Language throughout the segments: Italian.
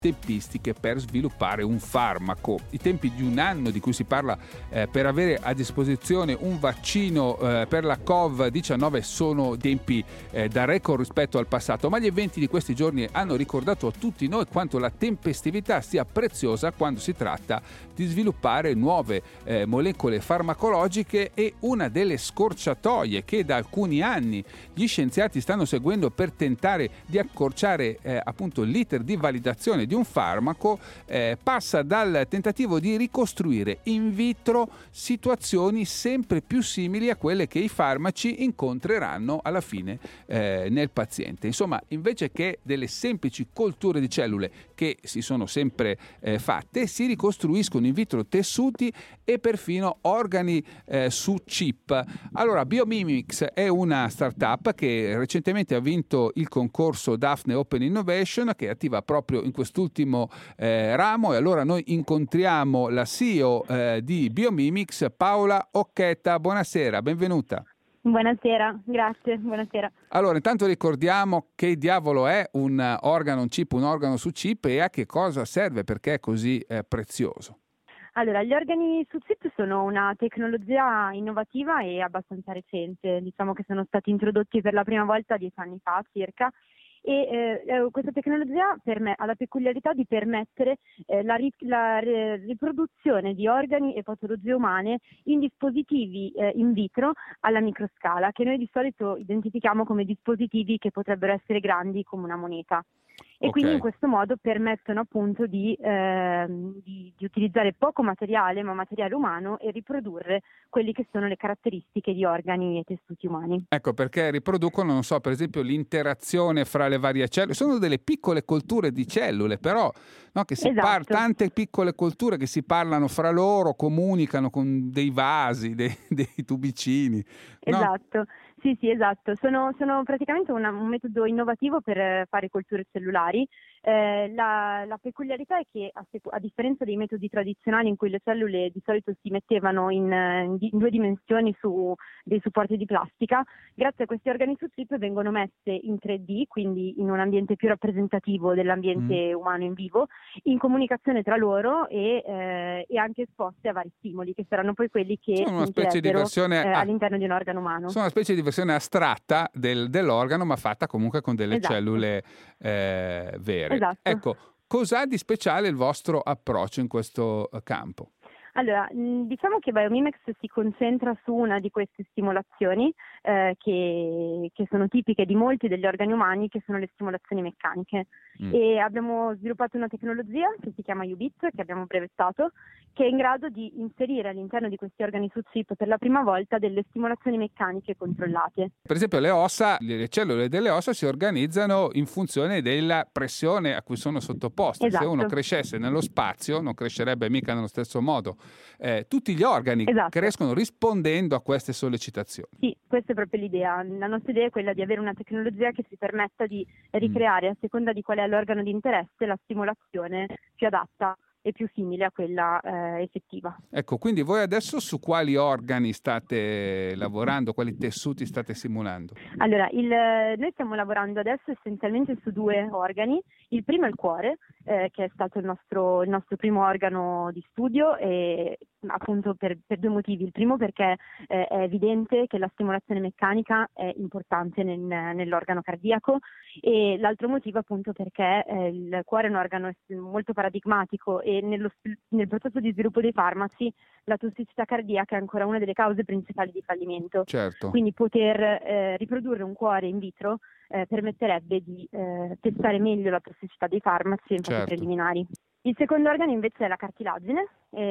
tempistiche per sviluppare un farmaco. I tempi di un anno di cui si parla per avere a disposizione un vaccino per la Covid-19 sono tempi da record rispetto al passato, ma gli eventi di questi giorni hanno ricordato a tutti noi quanto la tempestività sia preziosa quando si tratta di sviluppare nuove molecole farmacologiche, e una delle scorciatoie che da alcuni anni gli scienziati stanno seguendo per tentare di accorciare appunto l'iter di validazione di un farmaco passa dal tentativo di ricostruire in vitro situazioni sempre più simili a quelle che i farmaci incontreranno alla fine nel paziente. Insomma, invece che delle semplici colture di cellule che si sono sempre fatte, si ricostruiscono in vitro tessuti e perfino organi su chip. Allora, Biomimics è una startup che recentemente ha vinto il concorso Daphne Open Innovation, che è attiva proprio in quest'ultimo ramo, e allora noi incontriamo la CEO di Biomimics, Paola Occhetta. Buonasera, benvenuta. Buonasera, grazie, buonasera. Allora, intanto ricordiamo che diavolo è un organo su chip e a che cosa serve, perché è così prezioso. Allora, gli organi su chip sono una tecnologia innovativa e abbastanza recente, diciamo che sono stati introdotti per la prima volta 10 anni fa circa, e questa tecnologia ha la peculiarità di permettere la riproduzione di organi e patologie umane in dispositivi in vitro alla microscala, che noi di solito identifichiamo come dispositivi che potrebbero essere grandi come una moneta. E quindi in questo modo permettono appunto di utilizzare poco materiale, ma materiale umano, e riprodurre quelli che sono le caratteristiche di organi e tessuti umani. Ecco, perché riproducono, non so, per esempio l'interazione fra le varie cellule. Sono delle piccole colture di cellule, però no, che tante piccole colture che si parlano fra loro, comunicano con dei vasi, dei tubicini. No? Esatto. Sì, esatto. Sono praticamente un metodo innovativo per fare colture cellulari. La peculiarità è che a differenza dei metodi tradizionali in cui le cellule di solito si mettevano in 2 dimensioni su dei supporti di plastica, grazie a questi organi su chip vengono messe in 3D, quindi in un ambiente più rappresentativo dell'ambiente umano in vivo, in comunicazione tra loro e anche esposte a vari stimoli, che saranno poi quelli che sono una specie di versione all'interno di un organo umano. Sono una specie di versione astratta dell'organo, ma fatta comunque con delle cellule vere. Esatto. Ecco, cos'ha di speciale il vostro approccio in questo campo? Allora, diciamo che Biomimics si concentra su una di queste stimolazioni che sono tipiche di molti degli organi umani, che sono le stimolazioni meccaniche. E abbiamo sviluppato una tecnologia che si chiama UBIT, che abbiamo brevettato, che è in grado di inserire all'interno di questi organi su chip per la prima volta delle stimolazioni meccaniche controllate. Per esempio le cellule delle ossa si organizzano in funzione della pressione a cui sono sottoposte. Esatto. Se uno crescesse nello spazio non crescerebbe mica nello stesso modo. Tutti gli organi crescono rispondendo a queste sollecitazioni. Sì, questa è proprio l'idea. La nostra idea è quella di avere una tecnologia che ci permetta di ricreare, a seconda di qual è l'organo di interesse, la stimolazione più adatta e più simile a quella effettiva. Ecco, quindi voi adesso su quali organi state lavorando, quali tessuti state simulando? Allora, noi stiamo lavorando adesso essenzialmente su 2 organi. Il primo è il cuore, che è stato il nostro primo organo di studio, e appunto per 2 motivi. Il primo perché è evidente che la stimolazione meccanica è importante nell'organo cardiaco, e l'altro motivo appunto perché il cuore è un organo molto paradigmatico, e nel processo di sviluppo dei farmaci la tossicità cardiaca è ancora una delle cause principali di fallimento. Certo. Quindi poter riprodurre un cuore in vitro permetterebbe di testare meglio la tossicità dei farmaci in fasi preliminari. Il secondo organo invece è la cartilagine,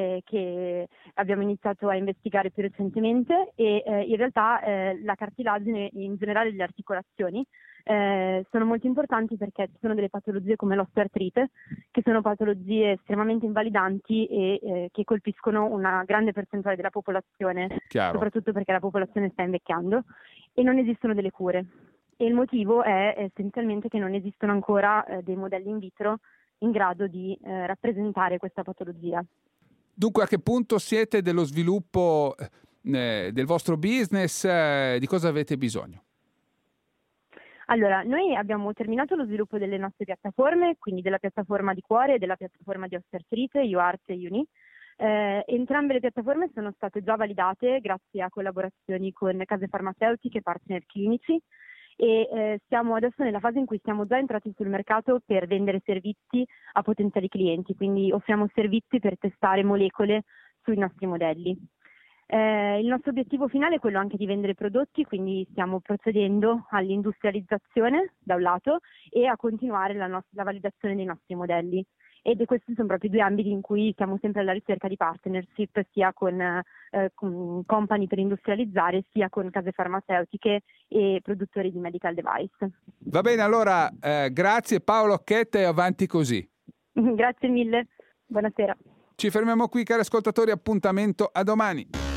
che abbiamo iniziato a investigare più recentemente, e in realtà la cartilagine e in generale le articolazioni sono molto importanti, perché ci sono delle patologie come l'osteoartrite, che sono patologie estremamente invalidanti e che colpiscono una grande percentuale della popolazione, soprattutto perché la popolazione sta invecchiando e non esistono delle cure. E il motivo è essenzialmente che non esistono ancora dei modelli in vitro in grado di rappresentare questa patologia. Dunque, a che punto siete dello sviluppo del vostro business? Di cosa avete bisogno? Allora, noi abbiamo terminato lo sviluppo delle nostre piattaforme, quindi della piattaforma di cuore e della piattaforma di osteoartrite, UART e Uni. Entrambe le piattaforme sono state già validate grazie a collaborazioni con case farmaceutiche e partner clinici e siamo adesso nella fase in cui siamo già entrati sul mercato per vendere servizi a potenziali clienti, quindi offriamo servizi per testare molecole sui nostri modelli. Il nostro obiettivo finale è quello anche di vendere prodotti, quindi stiamo procedendo all'industrializzazione da un lato e a continuare la validazione dei nostri modelli. Ed questi sono proprio i due ambiti in cui siamo sempre alla ricerca di partnership, sia con company per industrializzare, sia con case farmaceutiche e produttori di medical device. Va bene, allora grazie Paola Occhetta e avanti così. Grazie mille, buonasera. Ci fermiamo qui, cari ascoltatori, appuntamento a domani.